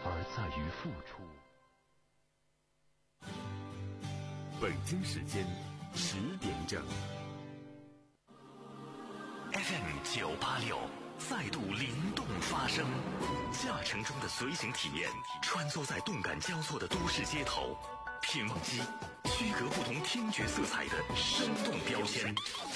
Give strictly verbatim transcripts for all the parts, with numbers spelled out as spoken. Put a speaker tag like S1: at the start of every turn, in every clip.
S1: 而在于付出。
S2: 北京时间十点整 ，F M 九八六再度灵动发声，驾乘中的随行体验，穿梭在动感交错的都市街头，品望机区隔不同听觉色彩的生动标签，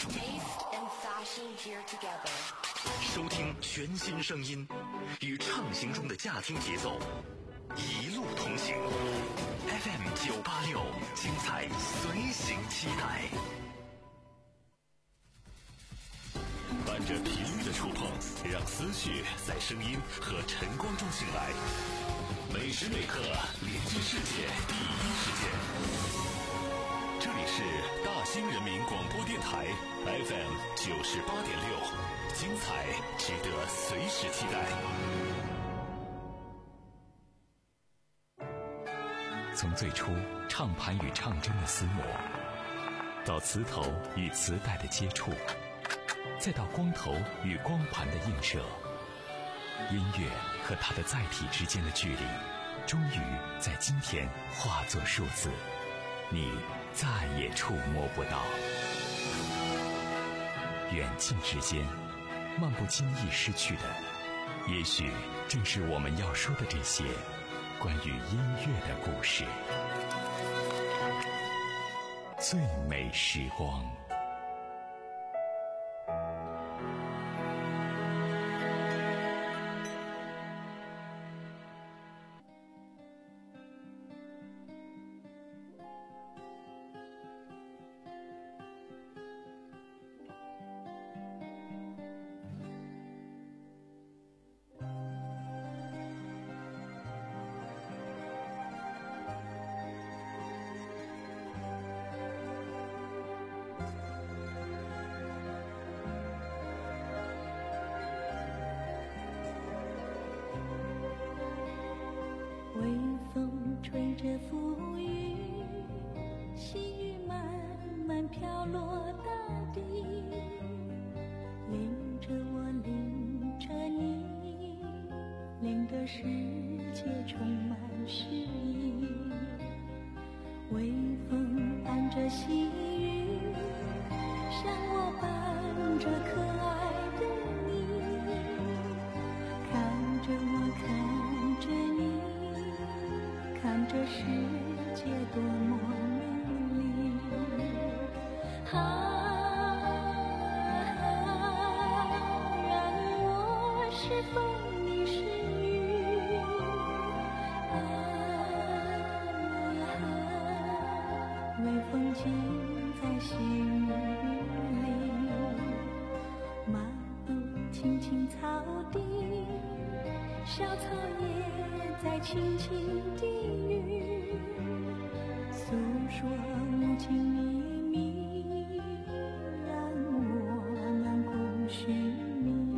S2: 收听全新声音，与畅行中的驾听节奏一路同行。F M 九八六，精彩随行期待。伴着频率的触碰，让思绪在声音和晨光中醒来。每时每刻连接世界第一时间。这里是大兴人民广播电台 F M 九十八点六，精彩值得随时期待。
S3: 从最初唱盘与唱针的厮磨，到磁头与磁带的接触，再到光头与光盘的映射，音乐和它的载体之间的距离，终于在今天化作数字，你再也触摸不到。远近之间，漫不经意失去的，也许正是我们要说的这些关于音乐的故事。最美时光。
S4: 吹着浮雨，细雨慢慢飘落大地，淋着我，淋着你，淋得世界充满诗意。微风伴着细雨，像我伴着可爱的你，看着我，看着你，看这世界多么美丽，啊，让我是风，你是雨，啊，微风轻在细雨里，漫步青青草地，小草也在轻轻地诉说无尽秘密，让我能共寻觅。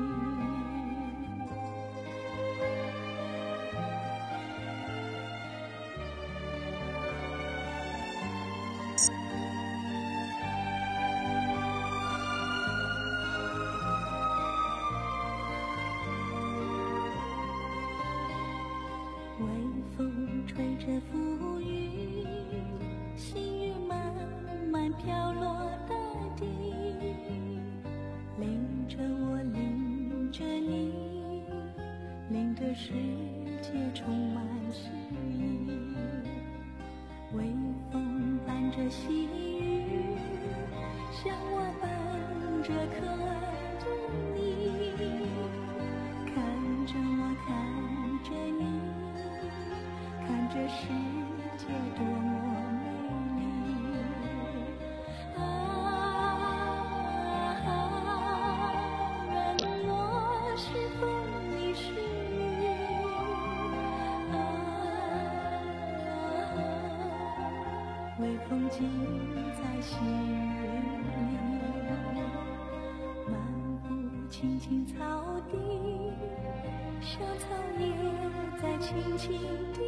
S4: 微风吹着浮雨，细雨慢慢飘落大地，淋着我，淋着你，淋得世界充满诗意。微风伴着细雨，像我伴着可爱的你，看着我，看着你，看这世界多么美丽，啊，让我是风，你是雨，啊，微风轻在细雨里，漫步青青草地，小草也在轻轻地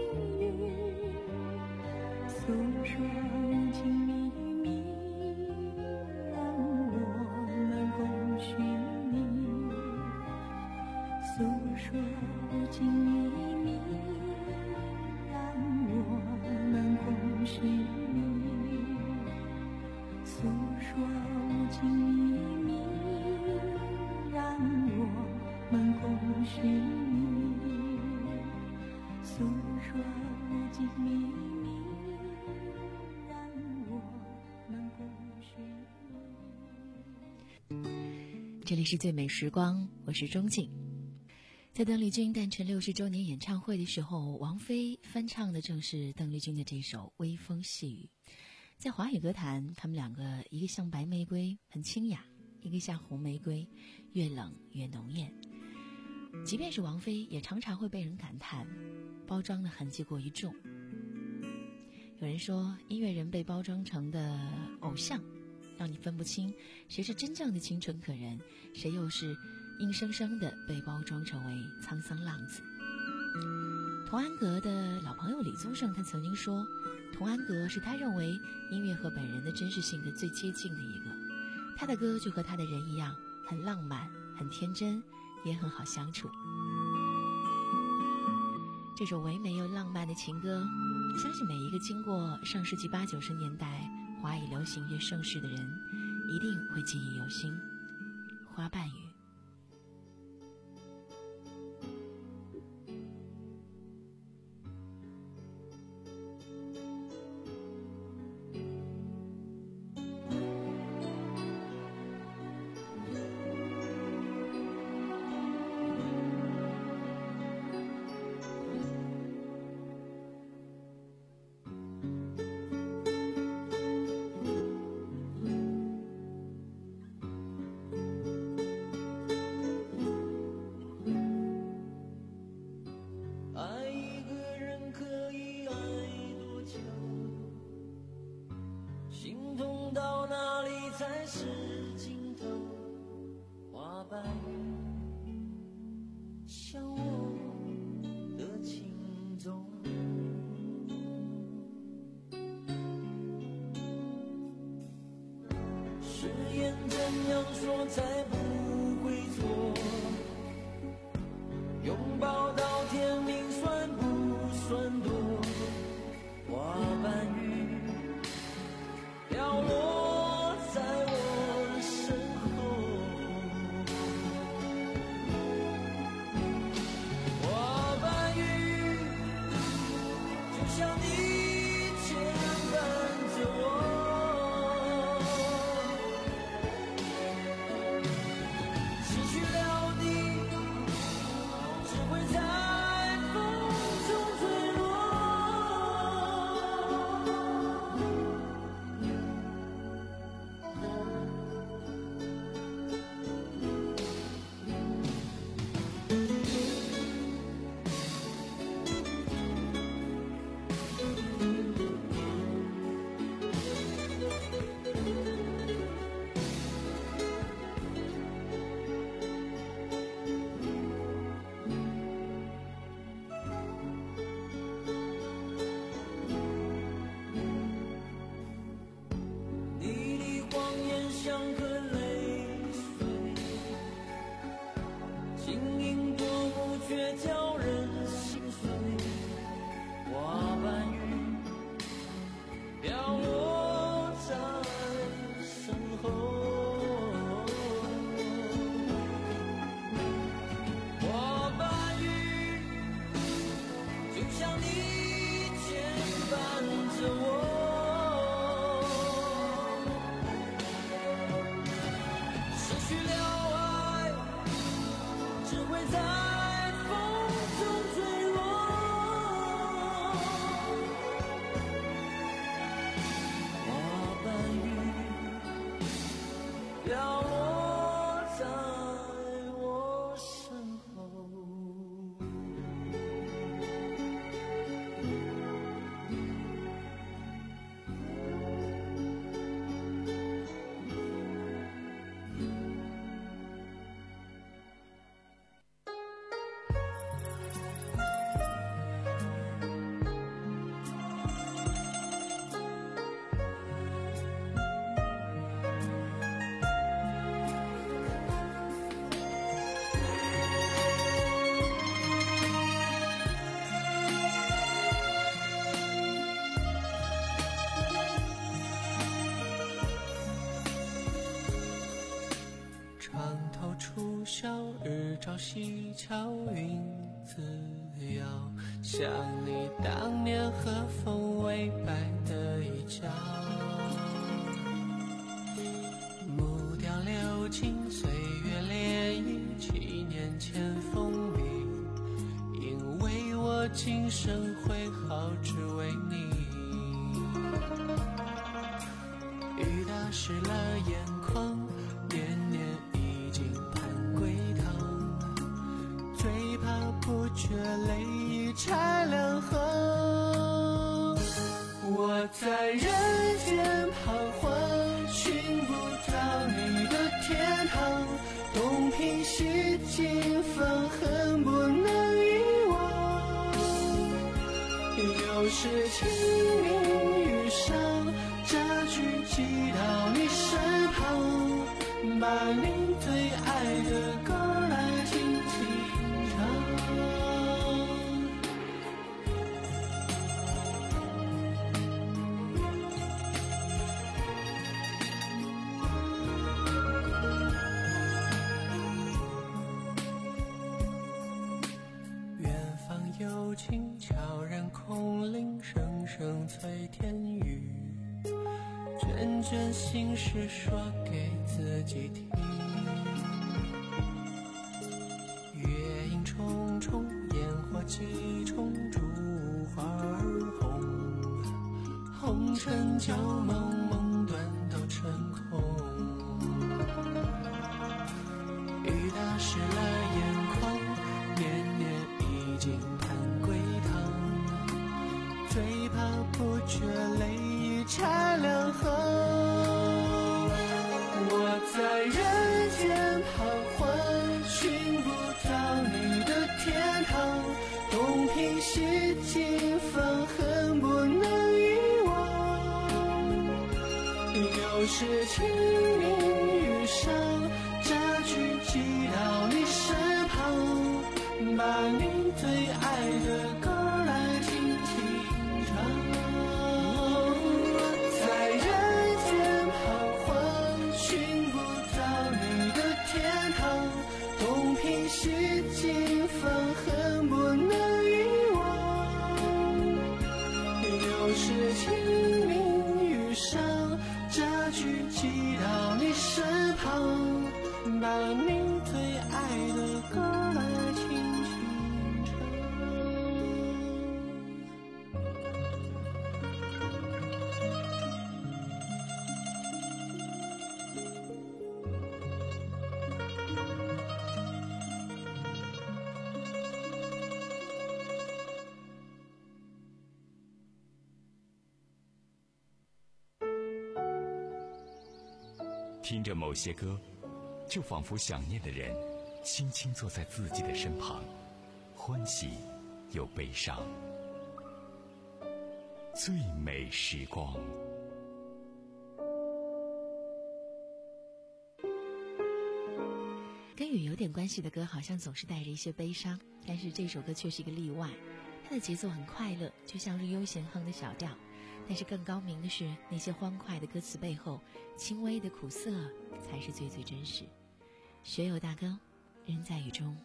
S4: 诉说无尽秘密，让我们共寻觅。诉说无尽秘密， 诉说无尽秘密，让我们不许。
S1: 这里是最美时光，我是钟静。在邓丽君诞辰六十周年演唱会的时候，王菲翻唱的正是邓丽君的这首《微风细雨》。在华语歌坛，他们两个一个像白玫瑰很清雅，一个像红玫瑰越冷越浓艳。即便是王菲，也常常会被人感叹包装的痕迹过于重。有人说，音乐人被包装成的偶像，让你分不清谁是真正的清纯可人，谁又是硬生生的被包装成为沧桑浪子。童安格的老朋友李宗盛他曾经说，童安格是他认为音乐和本人的真实性格最接近的一个，他的歌就和他的人一样，很浪漫，很天真，也很好相处。这首唯美又浪漫的情歌，相信每一个经过上世纪八九十年代华语流行乐盛世的人一定会记忆犹新。花瓣雨。
S5: 说才不会错，拥抱到天明算不算多？花瓣雨飘落在我身后，花瓣雨就像你牵绊着我，
S6: 日照西桥云自遥，
S5: 想你当年和风微摆的衣角，木雕流金，岁月涟漪，七年前风靡，因为我今生会好，只为你。雨打湿了眼眶，年年已经盼归堂，最怕不觉泪已拆两行。我在人间彷徨，寻不到你的天堂，东拼西凑，愤恨不能遗忘。有时清明雨上，扎句寄到你身旁，把你最爱的歌来轻轻唱。远方幽情悄然空灵，声声催天雨，卷卷心事说给自己听。月影重重，烟火几重，烛花儿红，红尘旧梦，梦断都成空。雨打湿了眼眶，年年已经盼归堂，最怕不觉泪已拆两行。我在人间彷徨，寻不到你的天堂，东拼西凑，愤恨不能遗忘。有时清明雨上，扎句寄到你身旁，把你最爱的歌来轻轻唱。在人间彷徨，寻不到你的天堂，东拼西凑，愤恨不能遗忘。有时清明雨上，扎句寄到你身旁，把你最爱的歌来轻轻唱。
S3: 听着某些歌，就仿佛想念的人轻轻坐在自己的身旁，欢喜又悲伤。最美时光。
S1: 跟雨有点关系的歌好像总是带着一些悲伤，但是这首歌却是一个例外。它的节奏很快乐，就像是悠闲哼的小调，但是更高明的是，那些欢快的歌词背后轻微的苦涩才是最最真实。学友大哥，人在雨中。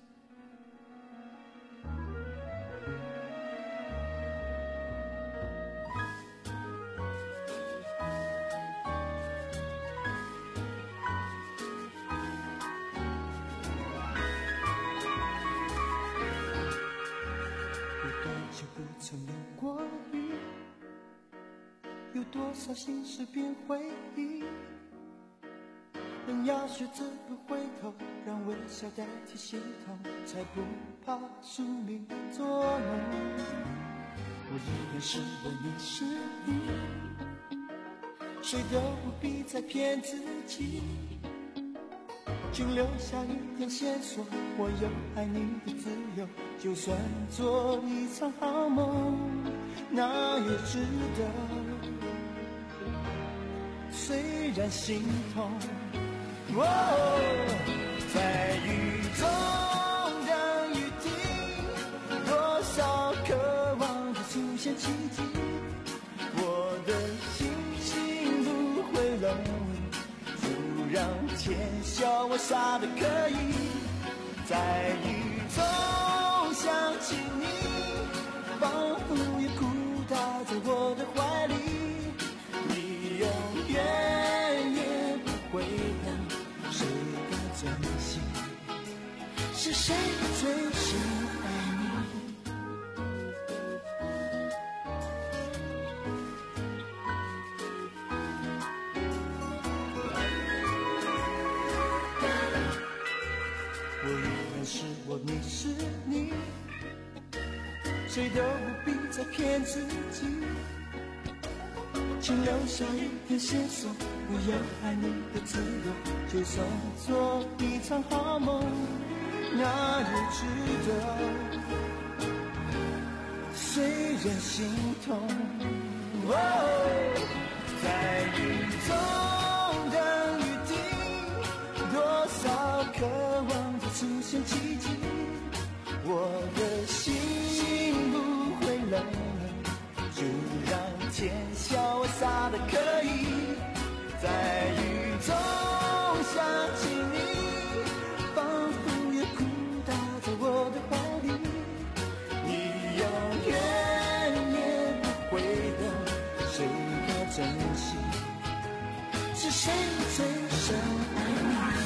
S6: 有多少心事变回忆，人要学着不回头，让微笑代替心痛，才不怕宿命捉弄。我宁愿是我，你是你，谁都不必再骗自己，请留下一点线索，我有爱你的自由，就算做一场好梦，那也值得。虽然心痛，哦，在雨中让雨停，多少渴望着出现奇迹，我的心情不会冷，就让天笑我傻的可以，在雨中想起你，把谁都不必再骗自己，请留下一点线索，我要爱你的自由，就算做一场好梦，那也值得。虽然心痛，哦，在雨中等雨停，多少渴望着出现奇迹，我的心不会冷，就让天潇洒的可以，在雨中想起你，仿佛也哭倒在我的怀里，你永远也不会懂，谁该珍惜，是谁最深爱你。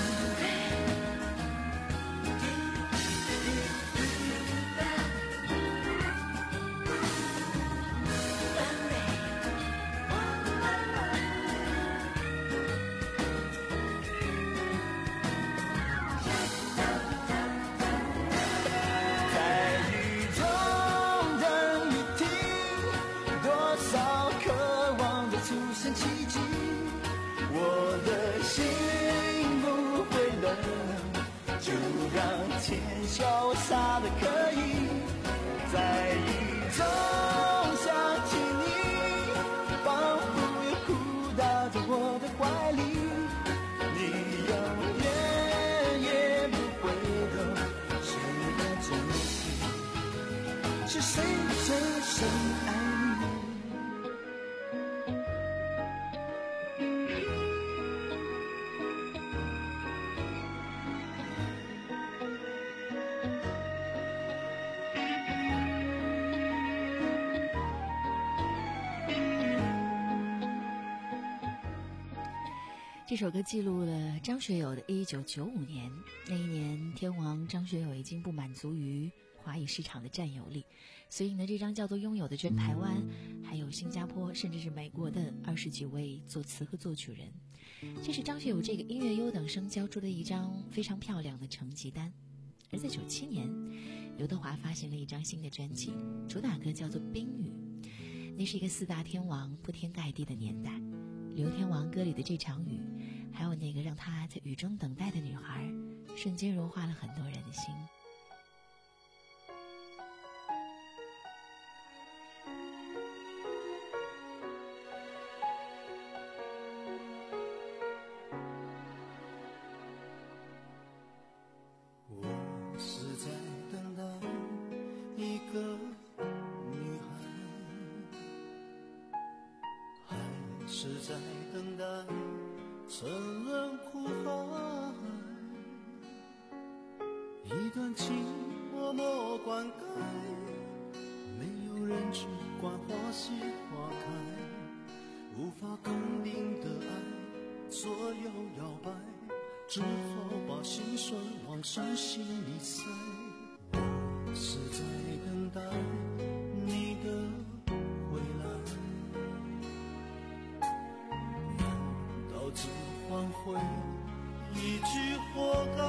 S6: 天潇洒的可以，在雨中想起你，仿佛又哭倒在我的怀里，你永远也不会懂，谁该珍惜，是谁最深爱你。
S1: 这首歌记录了张学友的一九九五年，那一年天王张学友已经不满足于华语市场的占有力，所以呢，这张叫做《拥有》的全台湾还有新加坡甚至是美国的二十几位作词和作曲人，这是张学友这个音乐优等生交出的一张非常漂亮的成绩单。而在九七年，刘德华发行了一张新的专辑，主打歌叫做《冰雨》，那是一个四大天王铺天盖地的年代，刘天王歌里的这场雨，还有那个让他在雨中等待的女孩，瞬间融化了很多人的心。
S6: 我是在等待一个女孩，还是在等待沉沦苦海，一段情默默灌溉，没有人去管花谢花开，无法肯定的爱左右摇摆，只好把心酸往深心里塞。我是在等待你的回来，只换回一句活该，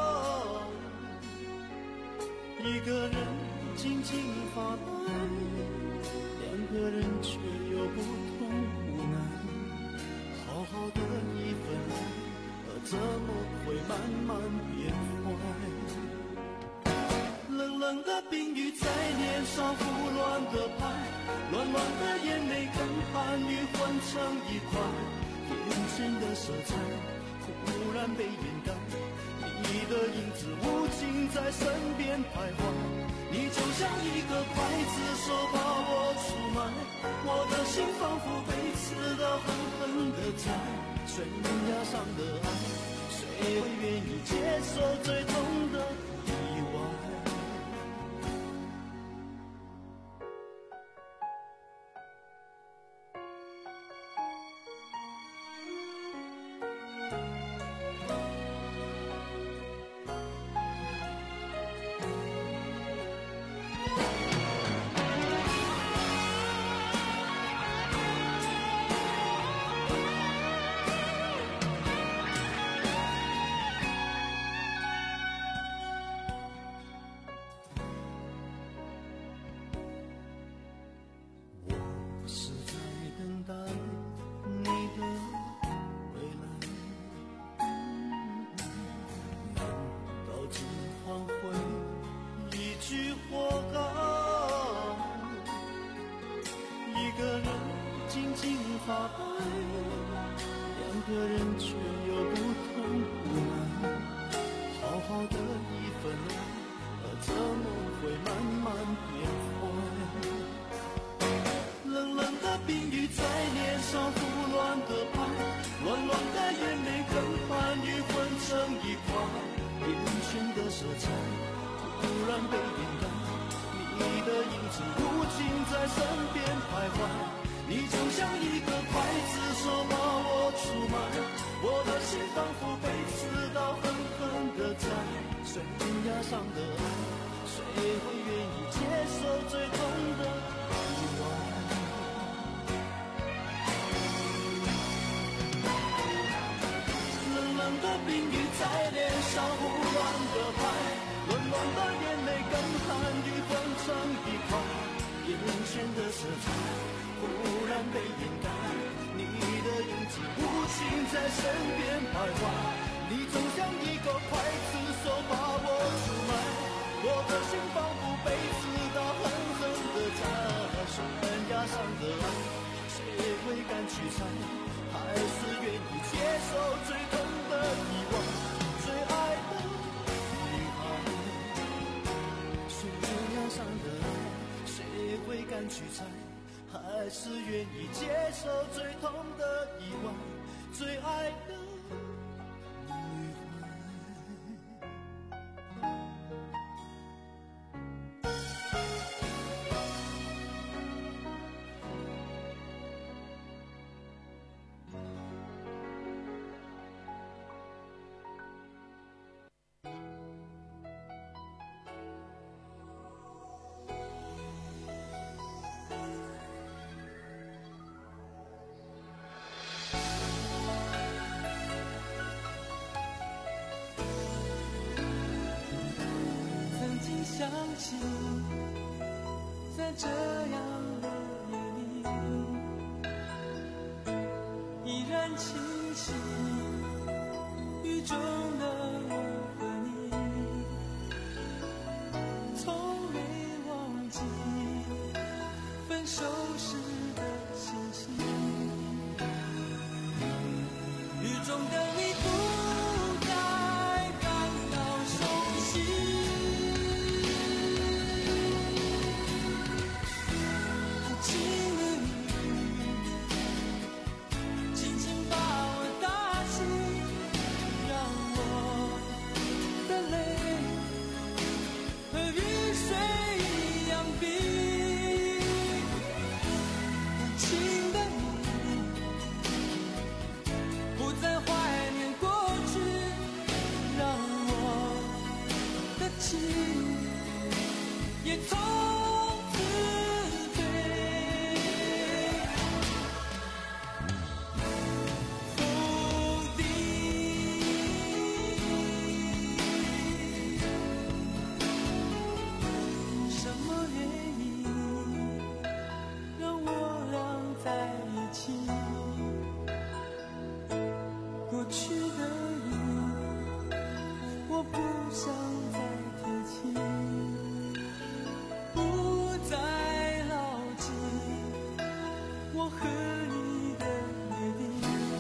S6: 一个人静静发呆，两个人却有不同无奈，好好的一份爱怎么会慢慢变坏，冷冷的冰雨在脸上胡乱的拍，乱乱的眼泪跟寒雨混成一块，眼前的色彩忽然被掩盖，你的影子无情在身边徘徊，你就像一个刽子手把我出卖，我的心仿佛被刺得狠狠的在，悬崖上的爱，谁会愿意接受最痛的意外？
S5: 发白，两个人却有不同的爱。好好的一份爱，怎么会慢慢变坏？冷冷的冰雨在脸上胡乱的拍，乱乱的眼泪跟寒雨混成一块，眼前的色彩突然被掩盖，你的影子无情在身边徘徊，你就像一个刽子手把我出卖，我的心仿佛被刺刀狠狠地宰，悬崖上的爱，谁会愿意接受最痛的意外？冷冷的冰雨在脸上胡乱的拍，乱乱的眼泪跟寒雨混成一块，眼前的色彩忽然被掩盖，你的影子无情在身边徘徊，你总像一个刽子手把我出卖，我的心仿佛被刺刀狠狠地扎，悬崖上的爱，谁会敢去猜？还是愿意接受最痛的遗忘？最爱的女孩，悬崖上的爱，谁会敢去猜？还是愿意接受最痛的意外？最爱的女孩。
S6: 想起在这样的夜里，依然清晰雨中的我和你，从没忘记分手时的心情。雨中的你不再感到熟悉，也从此对否定。什么原因让我俩在一起？过去的你，我不想再提起。我和你的约定，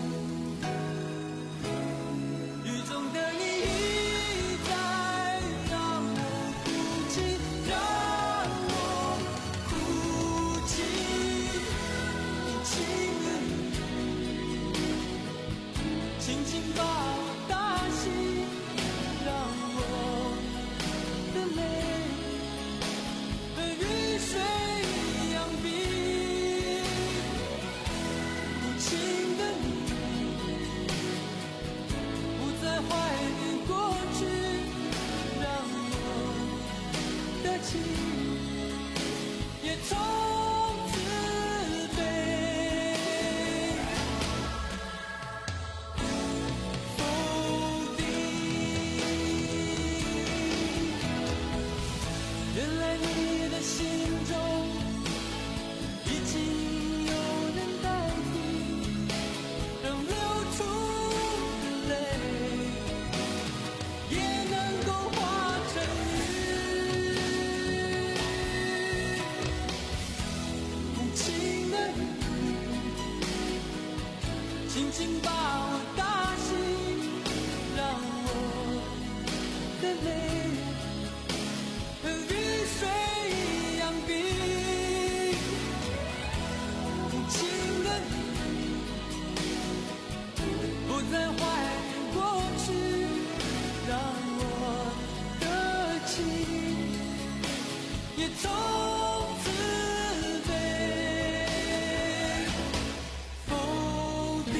S6: 雨中的你一再让我哭泣，让我哭泣。无情的你，轻轻把我打醒，让我的泪和雨水一样冰。情的你，不再怀念过去，让我的情也从此对否定。原来你的心中已经有人代替，让流出的泪也能够化成雨。无情的你，
S5: 情把我打醒，让我的泪和雨水一样冰。无情的你不再怀念过去，让我的情也从此被否定。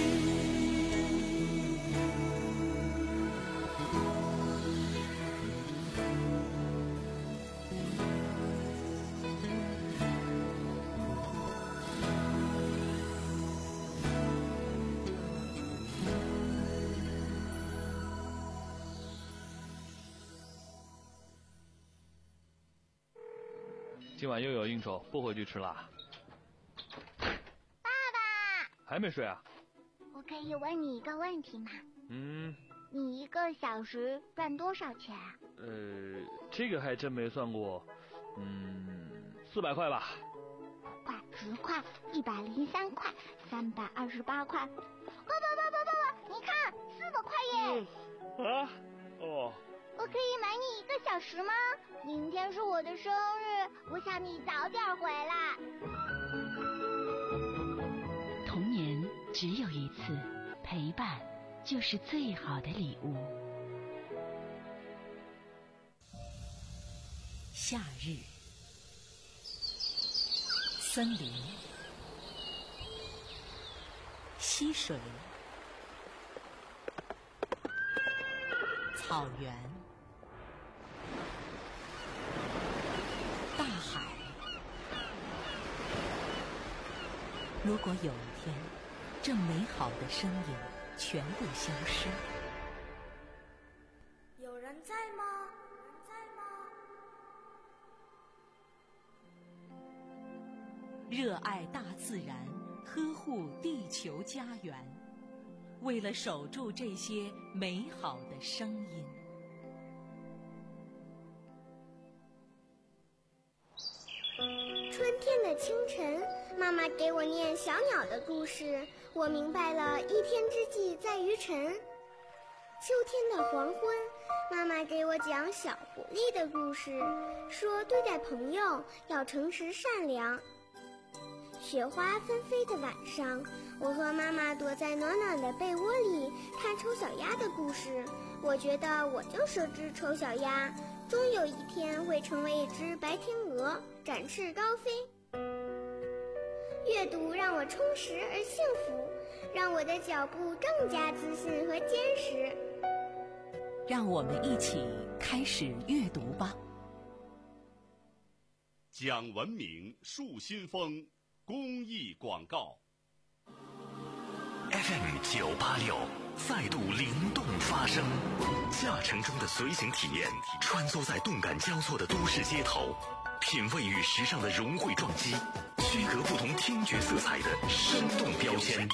S7: 今晚又有应酬，不回去吃啦。
S8: 爸爸，
S7: 还没睡啊？
S8: 我可以问你一个问题吗？
S7: 嗯。
S8: 你一个小时赚多少钱啊？
S7: 呃，这个还真没算过。嗯，四百块吧。
S8: 块、十块、一百零三块、三百二十八块。爸爸爸爸爸爸，你看，四百块耶！
S7: 嗯、啊？哦。
S8: 我可以买你一个小时吗？明天是我的生日，我想你早点回来。
S1: 童年只有一次，陪伴就是最好的礼物。夏日，森林，溪水，草原，大海。如果有一天，这美好的身影全部消失，
S9: 有人在吗？有人在吗？
S1: 热爱大自然，呵护地球家园，为了守住这些美好的声音。
S8: 春天的清晨，妈妈给我念小鸟的故事，我明白了一天之计在于晨。秋天的黄昏，妈妈给我讲小狐狸的故事，说对待朋友要诚实善良。雪花纷飞的晚上，我和妈妈躲在暖暖的被窝里看丑小鸭的故事，我觉得我就是只丑小鸭，终有一天会成为一只白天鹅，展翅高飞。阅读让我充实而幸福，让我的脚步更加自信和坚实。
S1: 让我们一起开始阅读吧。
S2: 讲文明树新风公益广告。 F M 九八六再度灵动发声，驾乘中的随行体验，穿梭在动感交错的都市街头，品味与时尚的融汇撞击，区隔不同听觉色彩的生动标签。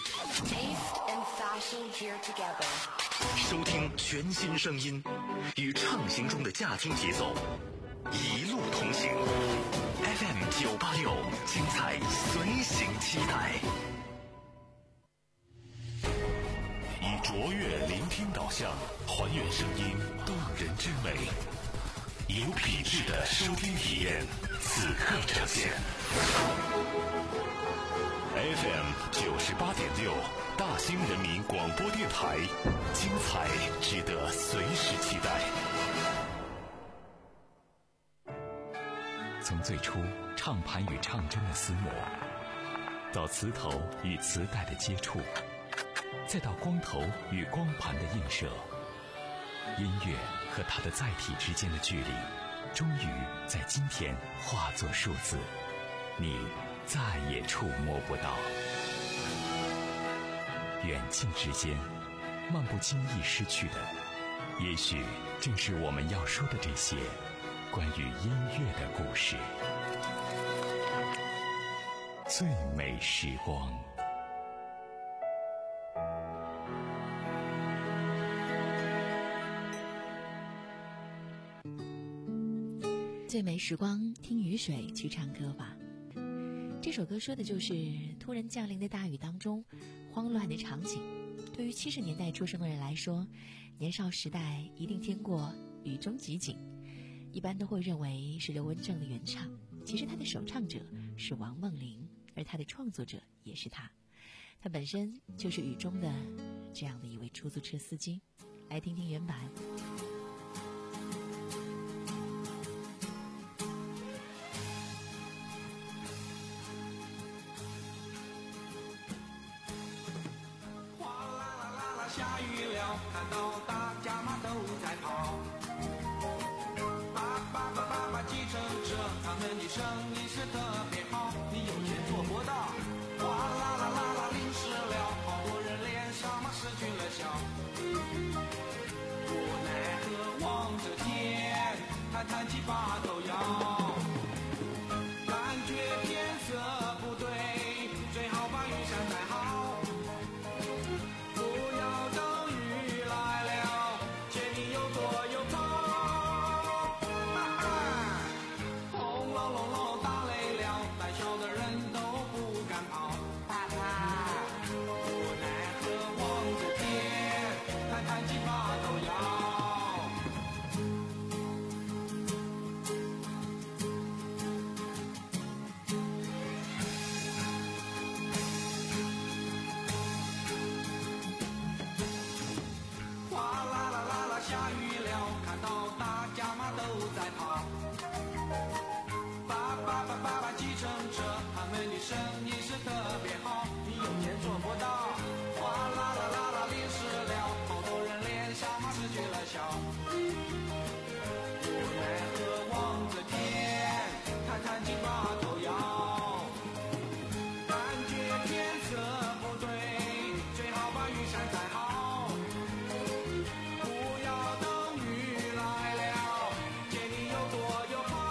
S2: 收听全新声音，与畅行中的驾听节奏，一路同行。F M 九八六，精彩随行期待。以卓越聆听导向，还原声音动人之美，有品质的收听体验，此刻呈现。F M 九十八点六，大兴人民广播电台，精彩值得随时期待。
S3: 从最初唱盘与唱针的厮磨，到磁头与磁带的接触，再到光头与光盘的映射，音乐和它的载体之间的距离，终于在今天化作数字，你再也触摸不到。远近之间，漫不经意失去的，也许正是我们要说的这些关于音乐的故事。最美时光。
S1: 最美时光，听雨水去唱歌吧。这首歌说的就是突然降临的大雨当中，慌乱的场景， 对于七十年代出生的人来说，年少时代一定听过《雨中即景》，一般都会认为是刘文正的原唱，其实他的首唱者是王梦玲，而他的创作者也是他，他本身就是雨中的这样的一位出租车司机。来听听原版。
S10: 下雨了，看到大家嘛都在跑，爸爸爸爸爸计程车，他们的生意是特别好，你有钱做不到，哗啦啦啦啦淋湿了，好多人脸上嘛失去了笑，无奈何望着天，弹弹吉他都要，感觉天色不对，最好把雨伞带好。生意是特别好，你有钱做不到，哗啦啦啦啦淋湿了，好多人脸上嘛失去了笑，无奈何望着天，弹弹吉他都要，感觉天色不对，最好把雨伞带好，不要等雨来了，见你有多有好。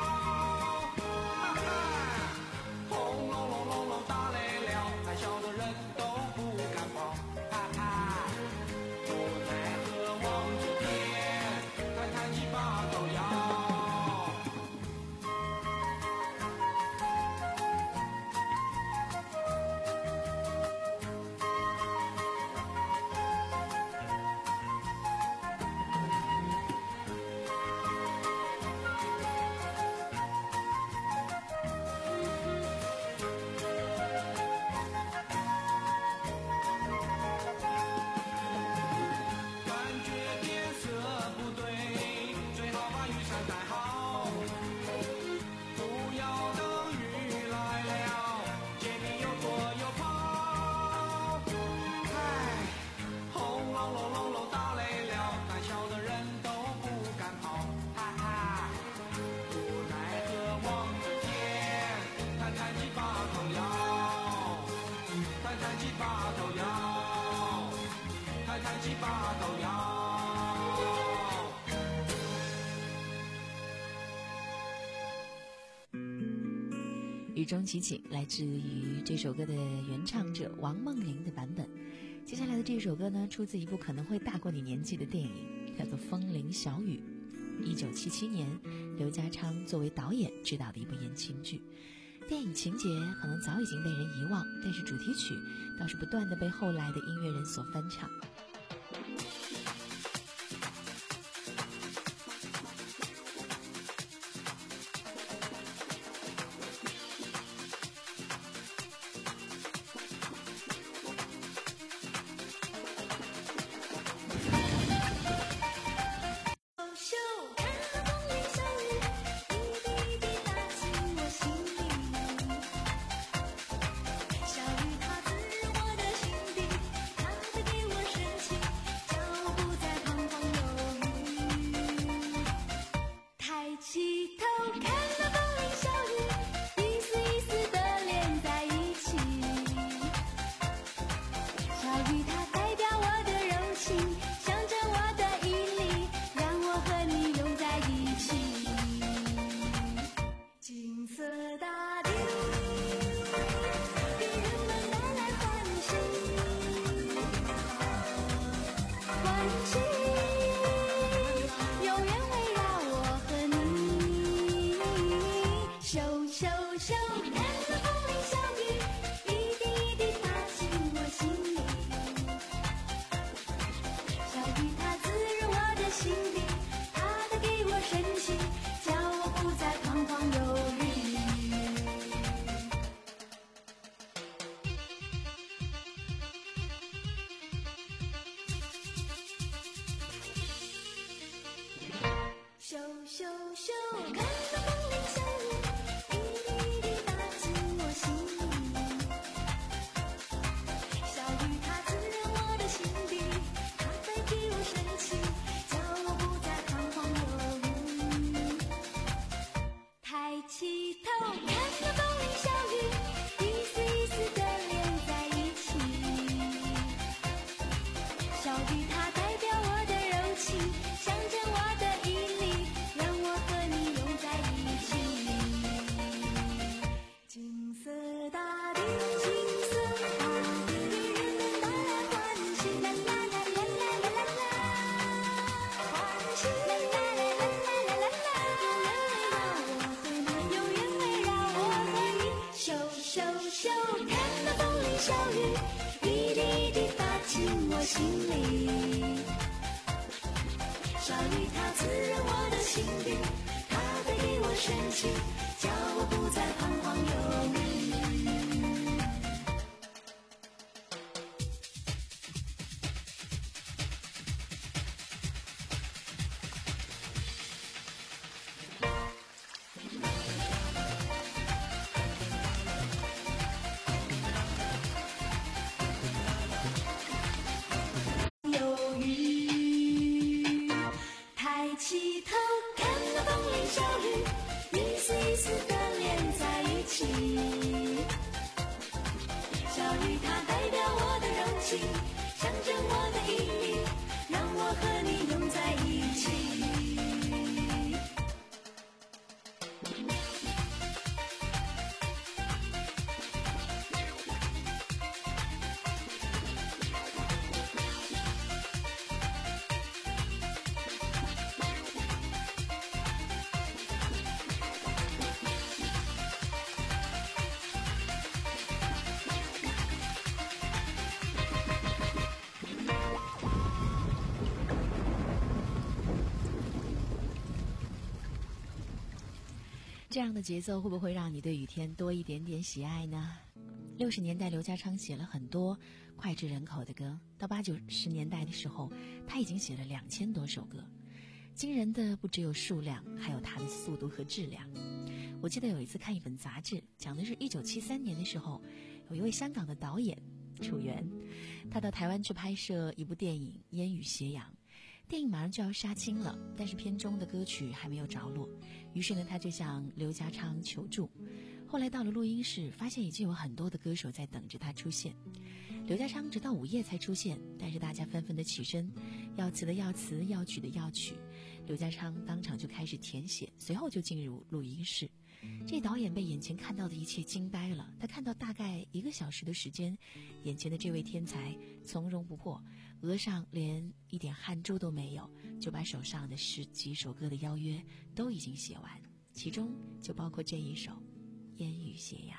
S1: 雨中即景来自于这首歌的原唱者王梦玲的版本。接下来的这首歌呢，出自一部可能会大过你年纪的电影，叫做《风铃小雨》。一九七七年，刘家昌作为导演执导的一部言情剧。电影情节可能早已经被人遗忘，但是主题曲倒是不断的被后来的音乐人所翻唱。
S4: 小雨它滋润我的心底，它会给我生小雨，一滴一滴打进我心里。小雨它滋润我的心底，它带给我生气，叫我不再彷徨犹豫。象征我的意义，让我和你拥在一起。
S1: 这样的节奏会不会让你对雨天多一点点喜爱呢？六十年代刘家昌写了很多脍炙人口的歌，到八九十年代的时候他已经写了两千多首歌。惊人的不只有数量，还有它的速度和质量。我记得有一次看一本杂志，讲的是一九七三年的时候，有一位香港的导演楚原，他到台湾去拍摄一部电影《烟雨斜阳》。电影马上就要杀青了，但是片中的歌曲还没有着落，于是呢他就向刘家昌求助。后来到了录音室，发现已经有很多的歌手在等着他出现。刘家昌直到午夜才出现，但是大家纷纷的起身，要词的要词，要曲的要曲。刘家昌当场就开始填写，随后就进入录音室。这导演被眼前看到的一切惊呆了，他看到大概一个小时的时间，眼前的这位天才从容不迫，额上连一点汗珠都没有，就把手上的十几首歌的邀约都已经写完，其中就包括这一首《烟雨斜阳》。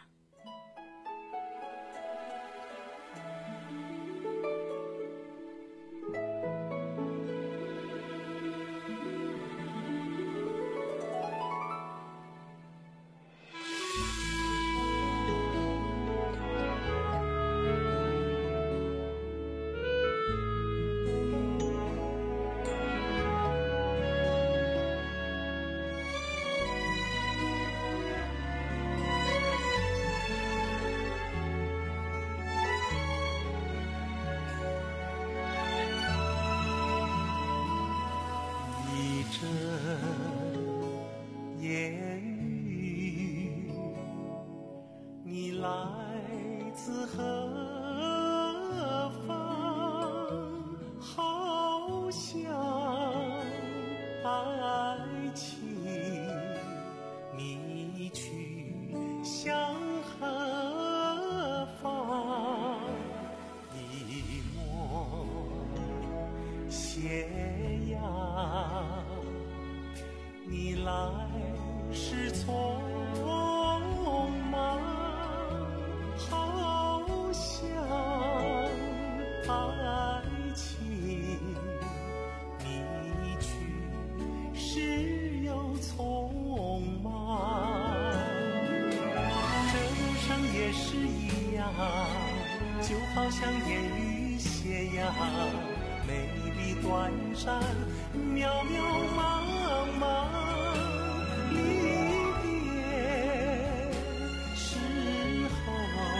S5: 好像烟雨斜阳，美丽短暂，渺渺茫茫，离别时候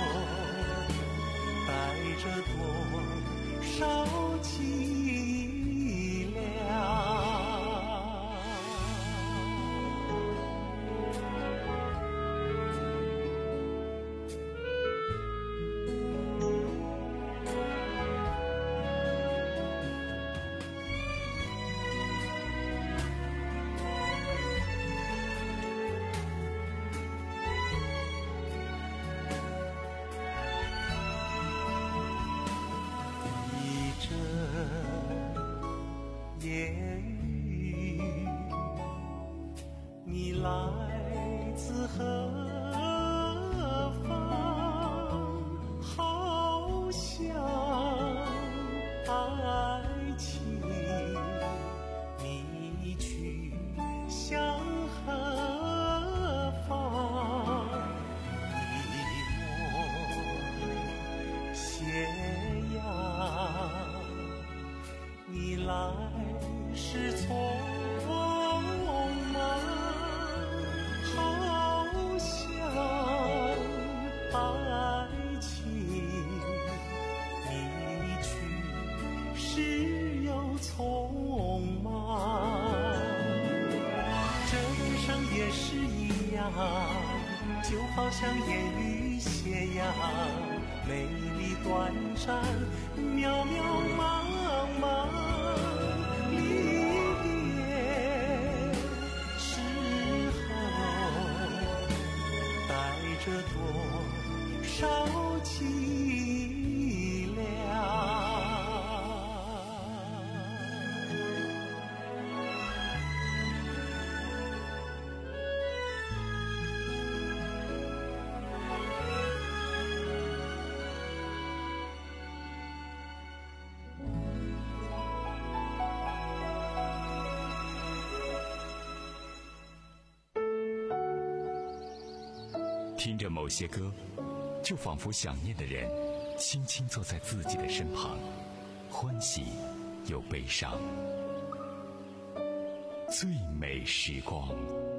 S5: 带着多少凄凉。
S6: 就好像烟雨斜阳，美丽短暂，渺渺茫茫。离别时候，带着多少凄凉。
S3: 听着某些歌，就仿佛想念的人轻轻坐在自己的身旁，欢喜又悲伤。最美时光。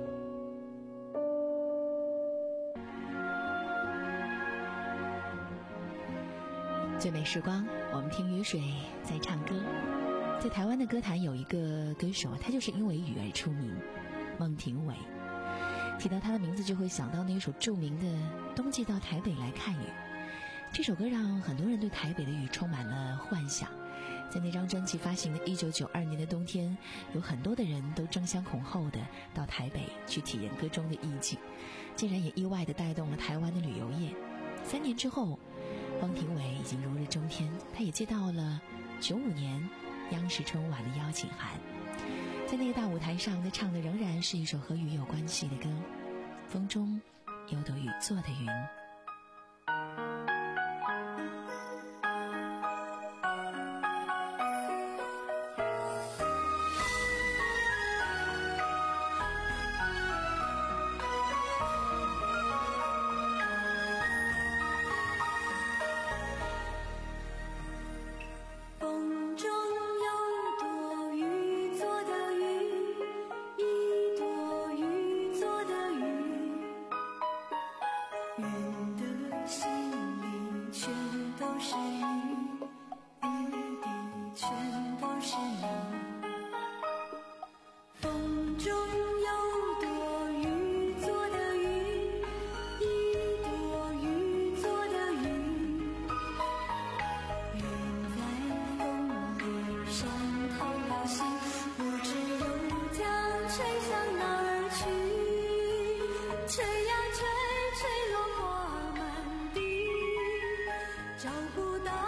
S1: 最美时光，我们听雨水在唱歌。在台湾的歌坛有一个歌手，他就是因为雨而出名，孟庭苇。提到他的名字，就会想到那首著名的《冬季到台北来看雨》。这首歌让很多人对台北的雨充满了幻想。在那张专辑发行的一九九二年的冬天，有很多的人都争相恐后的到台北去体验歌中的意境，竟然也意外的带动了台湾的旅游业。三年之后，孟庭苇已经如日中天，他也接到了九五年央视春晚的邀请函。在那个大舞台上，他唱的仍然是一首和雨有关系的歌，《风中有朵雨做的云》。
S4: 找不到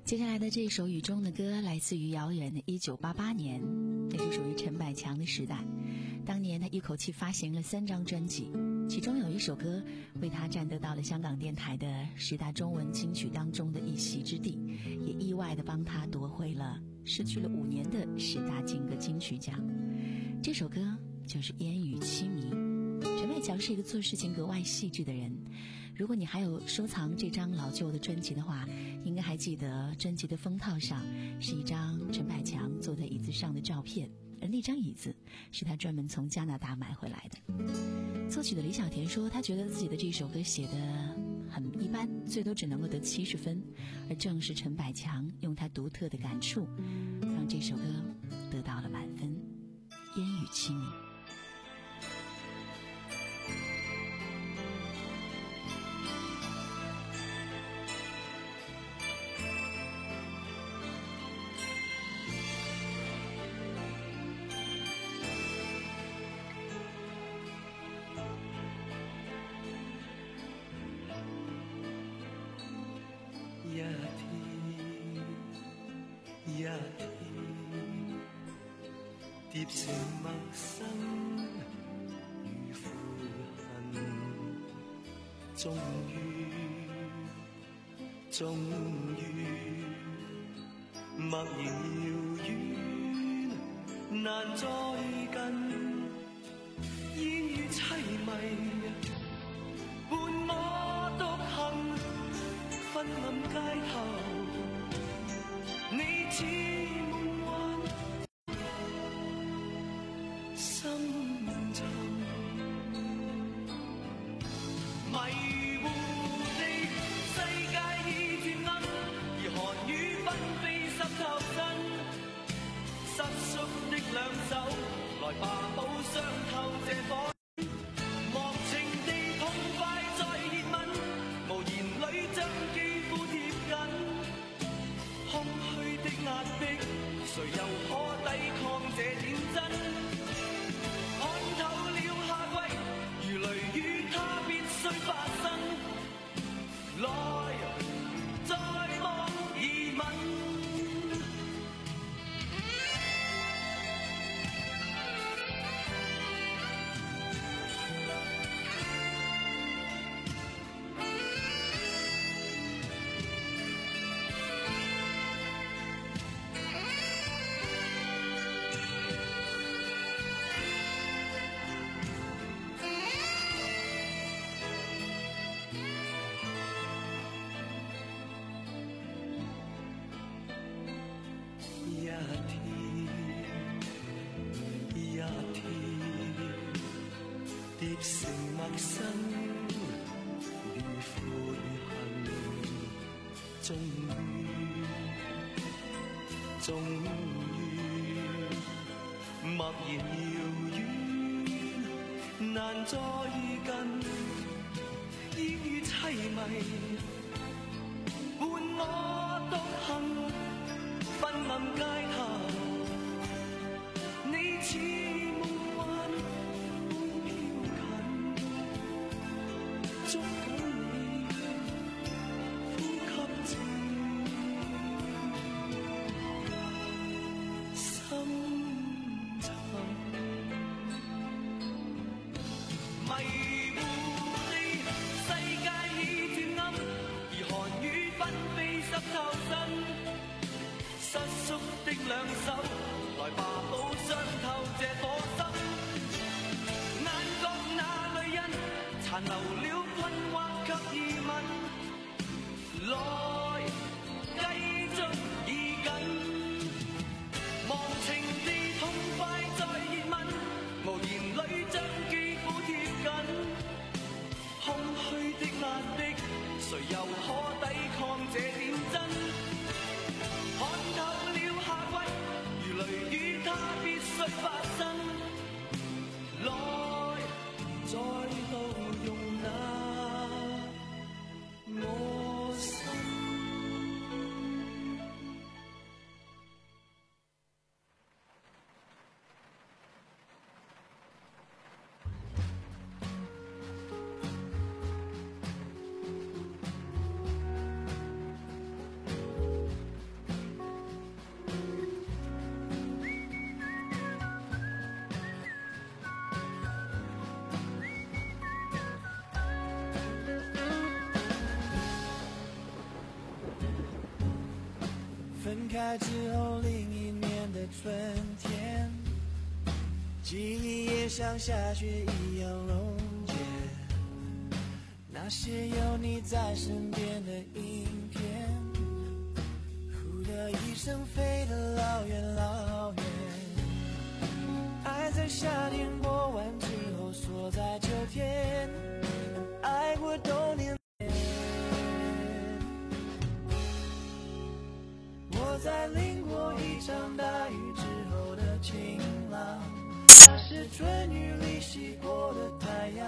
S1: 接下来的这首雨中的歌来自于遥远的一九八八年，那是属于陈百强的时代。当年他一口气发行了三张专辑，其中有一首歌为他占得到了香港电台的十大中文金曲当中的一席之地，也意外地帮他夺回了失去了五年的十大金歌金曲奖。这首歌就是《烟雨凄迷》。陈百强是一个做事情格外细致的人，如果你还有收藏这张老旧的专辑的话，应该还记得专辑的封套上是一张陈百强坐在椅子上的照片，而那张椅子是他专门从加拿大买回来的。作曲的李小田说，他觉得自己的这首歌写得很一般，最多只能够得七十分，而正是陈百强用他独特的感触，让这首歌得到了满分。烟雨凄迷。
S5: 一天一天疊成陌生與悔恨，終於終於默然遙遠難再近，煙雨凄迷伴我獨行，昏暗街頭，你似夢幻深沉，迷糊地世界已漸暗，而寒雨紛飛濕透身，失縮的兩手，來吧好傷透這顆。誰又可抵抗這點真？看透了夏季，如雷雨，它必須發生。來，再望疑問。疊成陌生與悔恨，終於終於默然遙遠難再近，煙雨凄迷伴我獨行，昏暗街頭，你似捉緊你，呼吸靜，深沉，迷糊地世界已漸暗，而寒雨紛飛濕透身，失縮的兩手，來吧好傷透這顆心，眼角那淚印殘留了困惑及疑問，來繼續移緊，忘情地痛快再熱吻，無言裏將肌膚貼緊，空虛的壓迫，誰又可抵抗這點真？看透了夏季，如雷雨，它必須發生，來再度用那我心。 开之后另一年的春天，记忆也像下雪一样溶解，那些有你在身边的影片，呼的一声飞得老远老远，爱在夏天过完之后锁在秋天，爱过冬天。我在淋过一场大雨之后的晴朗，那是春雨里洗过的太阳，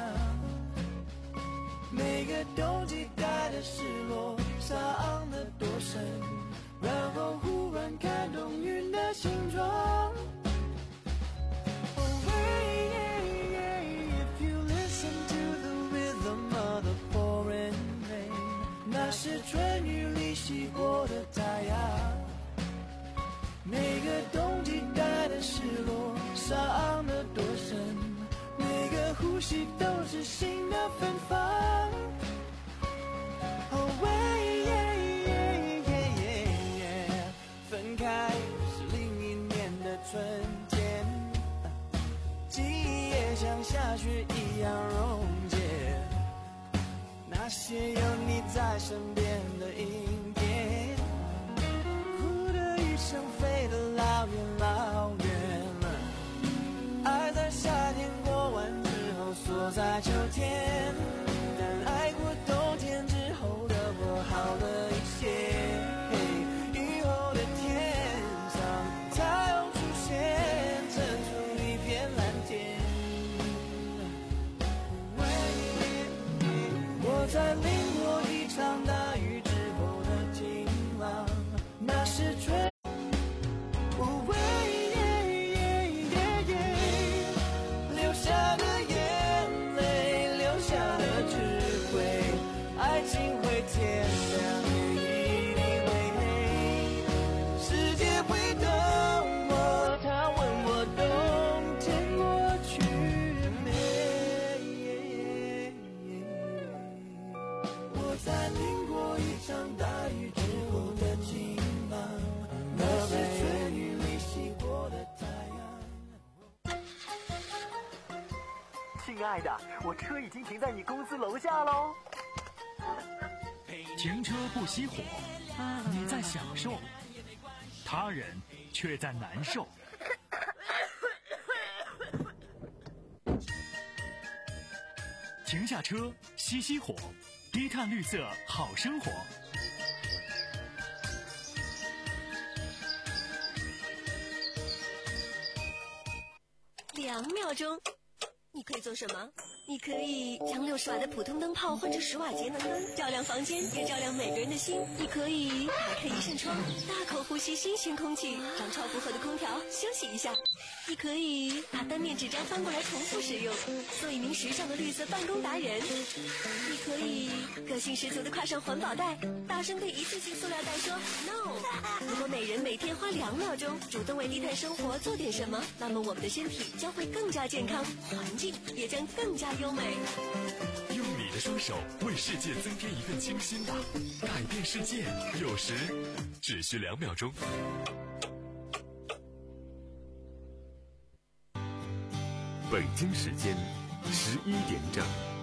S5: 每个冬季带的失落伤得多深，然后忽然看懂云的形状。Oh, yeah, yeah, if you listen to the rhythm of the pouring rain， 那是春雨里洗过的太阳，每个冬季带的失落伤得多深，每个呼吸都是新的芬芳。Oh, yeah, yeah, yeah, yeah， 分开是另一年的春天，记忆也像下雪一样溶解，那些有你在身边的影片，呼的一声飞得老远老远了，爱在夏天过完之后锁在秋天，但爱过冬天之后的我好了一些，以后的天上太阳出现，衬出一片蓝天。我在淋过一场大雨之后的晴朗，那是春。
S11: 亲爱的，我车已经停在你公司楼下喽。
S12: 停车不熄火，你在享受，他人却在难受。停下车，熄熄火，低碳绿色好生活。
S13: 两秒钟。你可以做什么？你可以将六十瓦的普通灯泡换成十瓦节能灯，照亮房间，也照亮每个人的心。你可以打开一扇窗，大口呼吸新鲜空气，让超负荷的空调休息一下。你可以把单面纸张翻过来重复使用，做一名时尚的绿色办公达人。你可以个性十足的跨上环保袋，大声对一次性塑料袋说 no。如果每人每天花两秒钟主动为低碳生活做点什么，那么我们的身体将会更加健康，环境也将更加优美。
S3: 用你的双手为世界增添一份清新吧，改变世界有时只需两秒钟。北京时间十一点整。